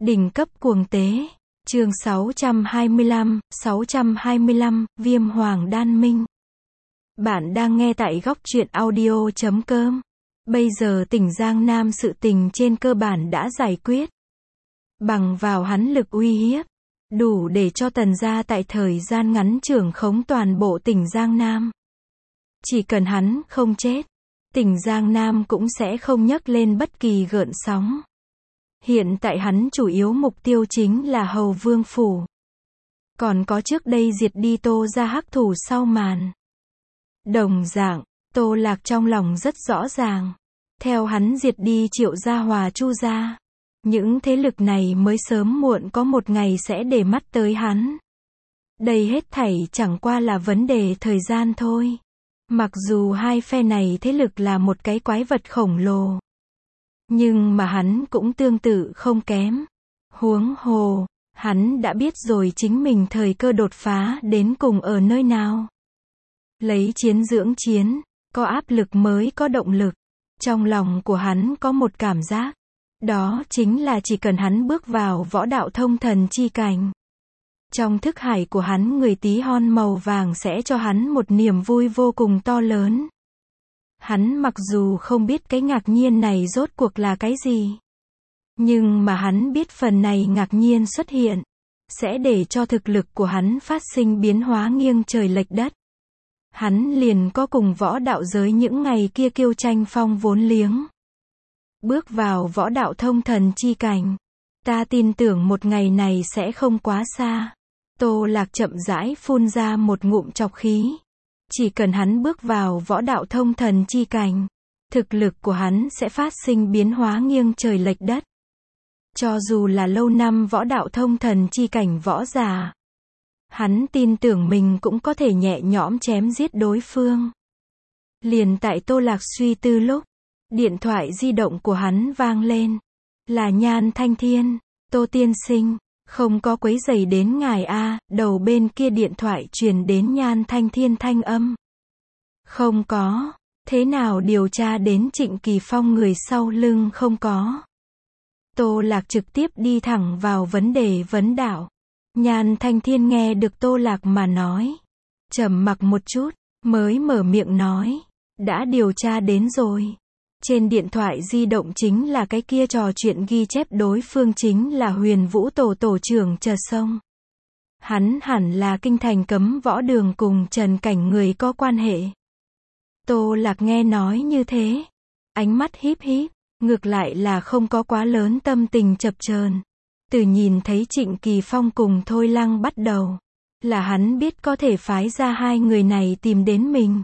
Đỉnh cấp cuồng tế. Chương 625, Viêm Hoàng Đan Minh. Bạn đang nghe tại góc truyện audio.com. Bây giờ tỉnh Giang Nam sự tình trên cơ bản đã giải quyết. Bằng vào hắn lực uy hiếp, đủ để cho Tần gia tại thời gian ngắn trưởng khống toàn bộ tỉnh Giang Nam. Chỉ cần hắn không chết, tỉnh Giang Nam cũng sẽ không nhấc lên bất kỳ gợn sóng. Hiện tại hắn chủ yếu mục tiêu chính là Hầu Vương Phủ. Còn có trước đây diệt đi Tô gia hắc thủ sau màn. Đồng dạng, Tô Lạc trong lòng rất rõ ràng. Theo hắn diệt đi Triệu gia Hòa Chu gia, những thế lực này mới sớm muộn có một ngày sẽ để mắt tới hắn. Đây hết thảy chẳng qua là vấn đề thời gian thôi. Mặc dù hai phe này thế lực là một cái quái vật khổng lồ, nhưng mà hắn cũng tương tự không kém. Huống hồ, hắn đã biết rồi chính mình thời cơ đột phá đến cùng ở nơi nào. Lấy chiến dưỡng chiến, có áp lực mới có động lực. Trong lòng của hắn có một cảm giác, đó chính là chỉ cần hắn bước vào võ đạo thông thần chi cảnh, trong thức hải của hắn người tí hon màu vàng sẽ cho hắn một niềm vui vô cùng to lớn. Hắn mặc dù không biết cái ngạc nhiên này rốt cuộc là cái gì, nhưng mà hắn biết phần này ngạc nhiên xuất hiện sẽ để cho thực lực của hắn phát sinh biến hóa nghiêng trời lệch đất. Hắn liền có cùng võ đạo giới những ngày kia kiêu tranh phong vốn liếng. Bước vào võ đạo thông thần chi cảnh, ta tin tưởng một ngày này sẽ không quá xa. Tô Lạc chậm rãi phun ra một ngụm trọc khí. Chỉ cần hắn bước vào võ đạo thông thần chi cảnh, thực lực của hắn sẽ phát sinh biến hóa nghiêng trời lệch đất. Cho dù là lâu năm võ đạo thông thần chi cảnh võ giả, hắn tin tưởng mình cũng có thể nhẹ nhõm chém giết đối phương. Liền tại Tô Lạc suy tư lúc, điện thoại di động của hắn vang lên. Là Nhan Thanh Thiên. Tô tiên sinh, không có quấy rầy đến ngài a. Đầu bên kia điện thoại truyền đến Nhan Thanh Thiên thanh âm. Không có. Thế nào điều tra đến Trịnh Kỳ Phong người sau lưng không có? Tô Lạc trực tiếp đi thẳng vào vấn đề vấn đạo. Nhan Thanh Thiên nghe được Tô Lạc mà nói, trầm mặc một chút, mới mở miệng nói, đã điều tra đến rồi. Trên điện thoại di động chính là cái kia trò chuyện ghi chép đối phương chính là Huyền Vũ Tổ tổ trưởng Trần Sông. Hắn hẳn là kinh thành cấm võ đường cùng Trần Cảnh người có quan hệ. Tô Lạc nghe nói như thế, ánh mắt híp híp, ngược lại là không có quá lớn tâm tình chập chờn. Từ nhìn thấy Trịnh Kỳ Phong cùng Thôi Lăng bắt đầu, là hắn biết có thể phái ra hai người này tìm đến mình.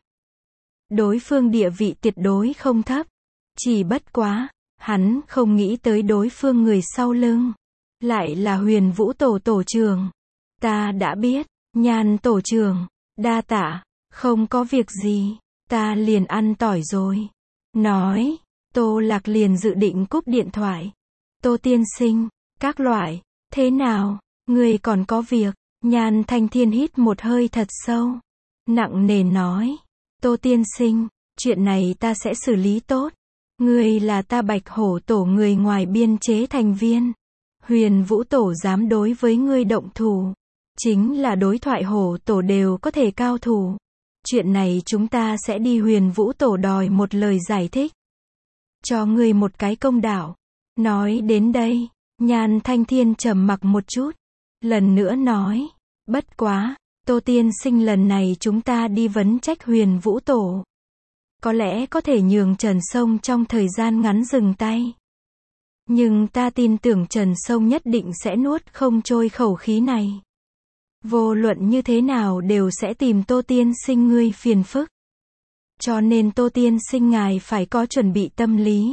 Đối phương địa vị tuyệt đối không thấp. Chỉ bất quá, hắn không nghĩ tới đối phương người sau lưng lại là Huyền Vũ Tổ tổ trưởng. Ta đã biết, Nhan tổ trưởng, đa tạ, không có việc gì, ta liền ăn tỏi rồi. Nói, Tô Lạc liền dự định cúp điện thoại. Tô tiên sinh, các loại, thế nào, người còn có việc? Nhan Thanh Thiên hít một hơi thật sâu, nặng nề nói, Tô tiên sinh, chuyện này ta sẽ xử lý tốt. Người là ta Bạch Hổ Tổ người ngoài biên chế thành viên. Huyền Vũ Tổ dám đối với ngươi động thủ, chính là đối thoại Hổ Tổ đều có thể cao thủ. Chuyện này chúng ta sẽ đi Huyền Vũ Tổ đòi một lời giải thích, cho ngươi một cái công đạo. Nói đến đây, Nhan Thanh Thiên trầm mặc một chút, lần nữa nói, bất quá, Tô tiên sinh lần này chúng ta đi vấn trách Huyền Vũ Tổ, có lẽ có thể nhường Trần Sông trong thời gian ngắn dừng tay. Nhưng ta tin tưởng Trần Sông nhất định sẽ nuốt không trôi khẩu khí này. Vô luận như thế nào đều sẽ tìm Tô tiên sinh ngươi phiền phức. Cho nên Tô tiên sinh ngài phải có chuẩn bị tâm lý.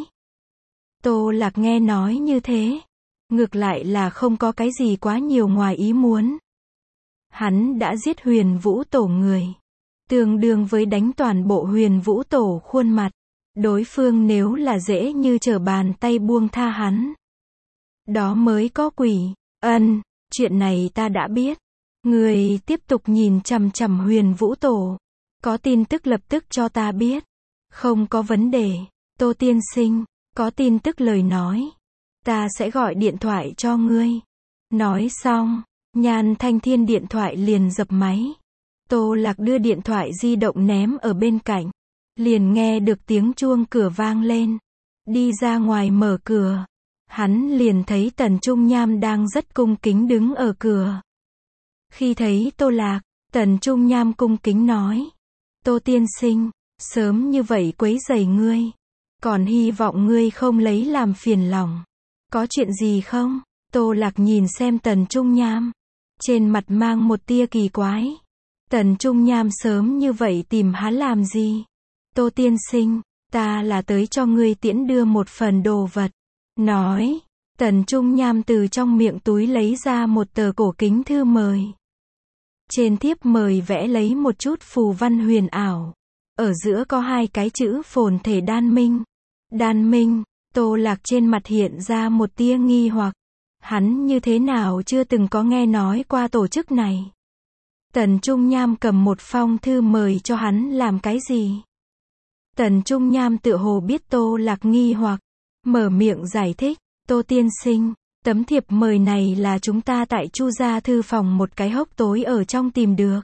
Tô Lạc nghe nói như thế, ngược lại là không có cái gì quá nhiều ngoài ý muốn. Hắn đã giết Huyền Vũ Tổ người, tương đương với đánh toàn bộ Huyền Vũ Tổ khuôn mặt. Đối phương nếu là dễ như trở bàn tay buông tha hắn, đó mới có quỷ. Ân, chuyện này ta đã biết. Người tiếp tục nhìn chằm chằm Huyền Vũ Tổ, có tin tức lập tức cho ta biết. Không có vấn đề, Tô tiên sinh, có tin tức lời nói, ta sẽ gọi điện thoại cho ngươi. Nói xong, Nhan Thanh Thiên điện thoại liền dập máy. Tô Lạc đưa điện thoại di động ném ở bên cạnh. Liền nghe được tiếng chuông cửa vang lên. Đi ra ngoài mở cửa. Hắn liền thấy Tần Trung Nham đang rất cung kính đứng ở cửa. Khi thấy Tô Lạc, Tần Trung Nham cung kính nói. Tô tiên sinh, sớm như vậy quấy rầy ngươi. Còn hy vọng ngươi không lấy làm phiền lòng. Có chuyện gì không? Tô Lạc nhìn xem Tần Trung Nham. Trên mặt mang một tia kỳ quái. Tần Trung Nham sớm như vậy tìm hắn làm gì? Tô tiên sinh, ta là tới cho ngươi tiễn đưa một phần đồ vật. Nói, Tần Trung Nham từ trong miệng túi lấy ra một tờ cổ kính thư mời. Trên thiếp mời vẽ lấy một chút phù văn huyền ảo. Ở giữa có hai cái chữ phồn thể đan minh. Đan minh, Tô Lạc trên mặt hiện ra một tia nghi hoặc. Hắn như thế nào chưa từng có nghe nói qua tổ chức này. Tần Trung Nham cầm một phong thư mời cho hắn làm cái gì? Tần Trung Nham tựa hồ biết Tô Lạc nghi hoặc, mở miệng giải thích. Tô tiên sinh, tấm thiệp mời này là chúng ta tại Chu gia thư phòng một cái hốc tối ở trong tìm được.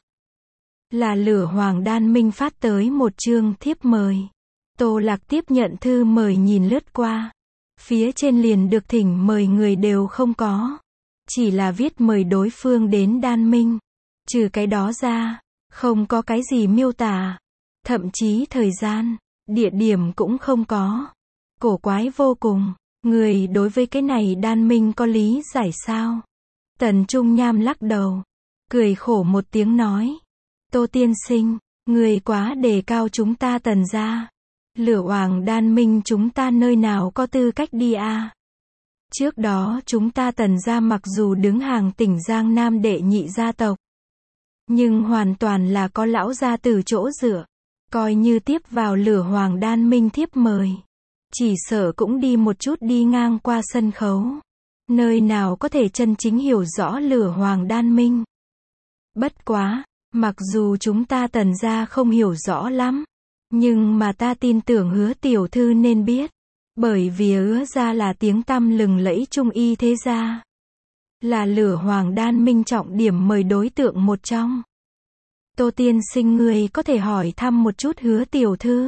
Là Lửa Hoàng Đan Minh phát tới một chương thiếp mời. Tô Lạc tiếp nhận thư mời nhìn lướt qua. Phía trên liền được thỉnh mời người đều không có. Chỉ là viết mời đối phương đến Đan Minh. Trừ cái đó ra, không có cái gì miêu tả. Thậm chí thời gian, địa điểm cũng không có. Cổ quái vô cùng. Người đối với cái này Đan Minh có lý giải sao? Tần Trung Nham lắc đầu. Cười khổ một tiếng nói. Tô tiên sinh, người quá đề cao chúng ta Tần gia. Lửa Hoàng Đan Minh chúng ta nơi nào có tư cách đi à? Trước đó chúng ta Tần gia mặc dù đứng hàng tỉnh Giang Nam đệ nhị gia tộc. Nhưng hoàn toàn là có lão gia tử chỗ dựa. Coi như tiếp vào Lửa Hoàng Đan Minh thiếp mời. Chỉ sợ cũng đi một chút đi ngang qua sân khấu. Nơi nào có thể chân chính hiểu rõ Lửa Hoàng Đan Minh. Bất quá, mặc dù chúng ta Tần gia không hiểu rõ lắm. Nhưng mà ta tin tưởng Hứa tiểu thư nên biết. Bởi vì Hứa gia là tiếng tăm lừng lẫy trung y thế gia. Là Lửa Hoàng Đan Minh trọng điểm mời đối tượng một trong. Tô tiên sinh người có thể hỏi thăm một chút Hứa tiểu thư.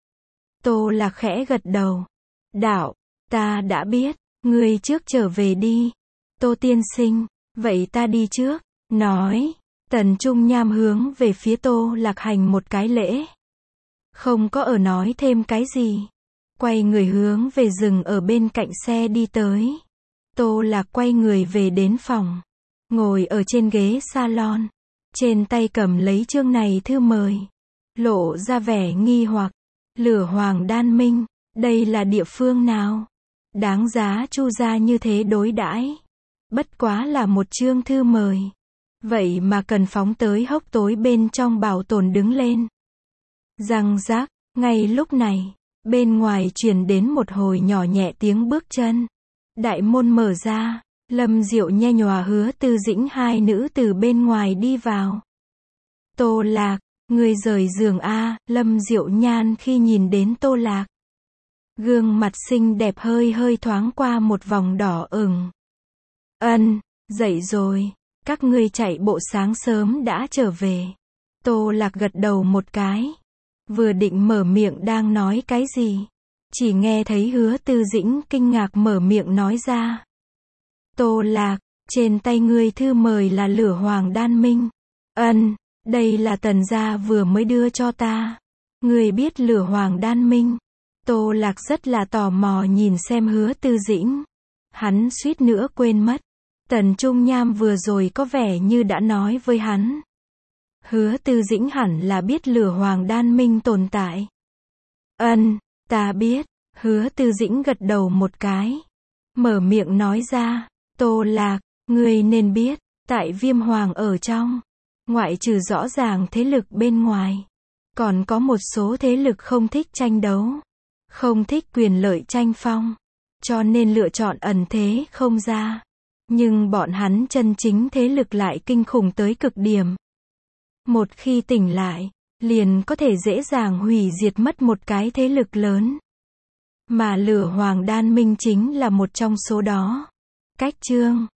Tô Lạc khẽ gật đầu. Đạo, ta đã biết, người trước trở về đi. Tô tiên sinh, vậy ta đi trước. Nói, Tần Trung Nham hướng về phía Tô Lạc hành một cái lễ. Không có ở nói thêm cái gì. Quay người hướng về rừng ở bên cạnh xe đi tới. Tô Lạc quay người về đến phòng. Ngồi ở trên ghế salon. Trên tay cầm lấy chương này thư mời. Lộ ra vẻ nghi hoặc. Lửa Hoàng Đan Minh, đây là địa phương nào? Đáng giá Chu gia như thế đối đãi. Bất quá là một chương thư mời. Vậy mà cần phóng tới hốc tối bên trong bảo tồn đứng lên. Răng rác, ngay lúc này, bên ngoài truyền đến một hồi nhỏ nhẹ tiếng bước chân. Đại môn mở ra, Lâm Diệu nhe nhòa Hứa Tư Dĩnh hai nữ từ bên ngoài đi vào. Tô Lạc, người rời giường a? Lâm Diệu Nhan khi nhìn đến Tô Lạc. Gương mặt xinh đẹp hơi hơi thoáng qua một vòng đỏ ửng. Ân, dậy rồi, các ngươi chạy bộ sáng sớm đã trở về. Tô Lạc gật đầu một cái. Vừa định mở miệng đang nói cái gì. Chỉ nghe thấy Hứa Tư Dĩnh kinh ngạc mở miệng nói ra. Tô Lạc, trên tay ngươi thư mời là Lửa Hoàng Đan Minh. Ân, đây là Tần gia vừa mới đưa cho ta. Ngươi biết Lửa Hoàng Đan Minh. Tô Lạc rất là tò mò nhìn xem Hứa Tư Dĩnh. Hắn suýt nữa quên mất. Tần Trung Nham vừa rồi có vẻ như đã nói với hắn. Hứa Tư Dĩnh hẳn là biết Lửa Hoàng Đan Minh tồn tại. Ân, ta biết. Hứa Tư Dĩnh gật đầu một cái. Mở miệng nói ra. Tô Lạc, ngươi nên biết, tại Viêm Hoàng ở trong. Ngoại trừ rõ ràng thế lực bên ngoài. Còn có một số thế lực không thích tranh đấu. Không thích quyền lợi tranh phong. Cho nên lựa chọn ẩn thế không ra. Nhưng bọn hắn chân chính thế lực lại kinh khủng tới cực điểm. Một khi tỉnh lại, liền có thể dễ dàng hủy diệt mất một cái thế lực lớn. Mà lửa Hoàng Đan Minh chính là một trong số đó. Cách chương